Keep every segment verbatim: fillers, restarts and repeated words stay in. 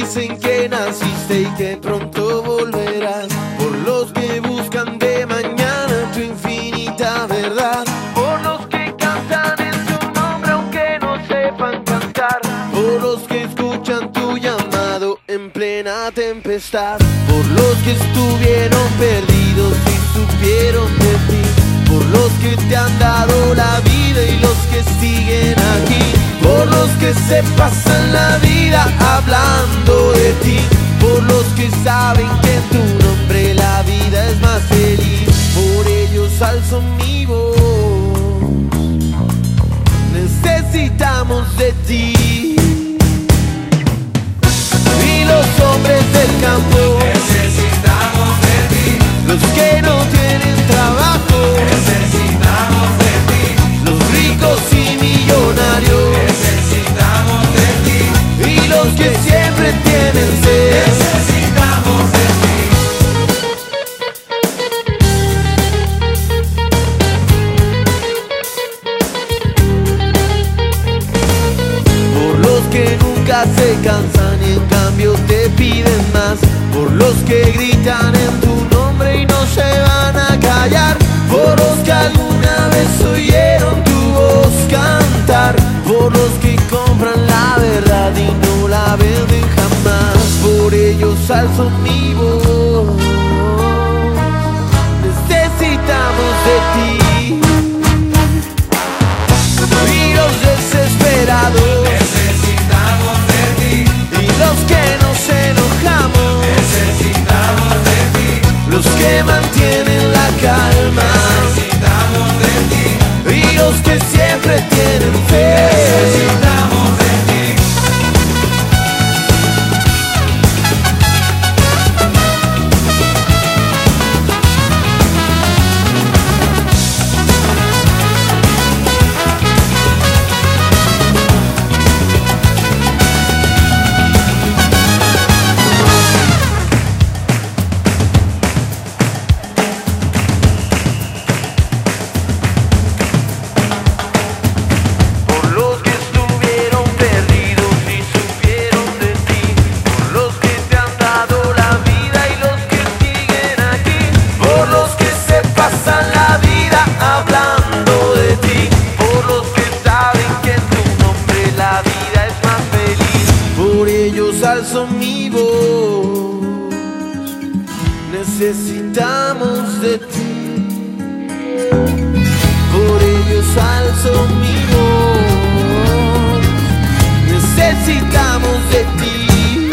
días en que naciste y que pronto volverás, por los que buscan de mañana tu infinita verdad, por los que cantan en tu nombre aunque no sepan cantar, por los que escuchan tu llamado en plena tempestad, por los que estuvieron perdidos y supieron de ti, por los que te han dado la vida y los que siguen aquí, por los que se pasan la vida hablando de ti, por los que saben que en tu nombre la vida es más feliz. Por ellos alzo mi voz, necesitamos de ti. Y los hombres del campo necesitamos de ti, los que no tienen trabajo necesitamos de ti, los ricos y millonarios necesitamos de ti, y los que siempre tienen sed. necesitamos de ti. Por los que nunca se cansan y en cambio te piden más, por los que gritan en tu nombre y no se van a callar, por los que alguna vez oyeron tu voz cantar, por los que compran la verdad y no la venden jamás. Por ellos alzo mi voz, necesitamos de ti. Y los desesperados Necesitamos de ti, y los que nos enojamos, necesitamos de ti, los que mantienen la calma necesitamos de ti, y los que siempre tienen fe. necesitamos de ti. Por los que estuvieron perdidos y supieron de ti, por los que te han dado la vida y los que siguen aquí, por los que se pasan la vida hablando de ti, por los que saben que en tu nombre la vida es más feliz. Por ellos alzo mi voz, necesitamos de ti. Por ellos alzo mi voz, necesitamos de ti.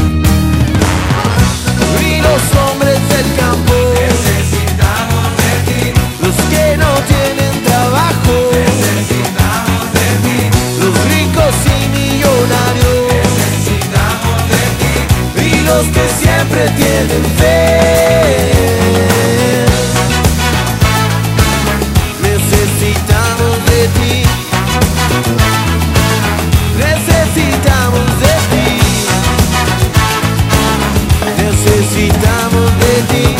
Y los hombres del campo, Necesitamos de ti, los que no tienen trabajo, necesitamos de ti, los ricos y millonarios, necesitamos de ti, y los que siempre tienen fe. Necesitamos de ti, necesitamos de ti, necesitamos de ti.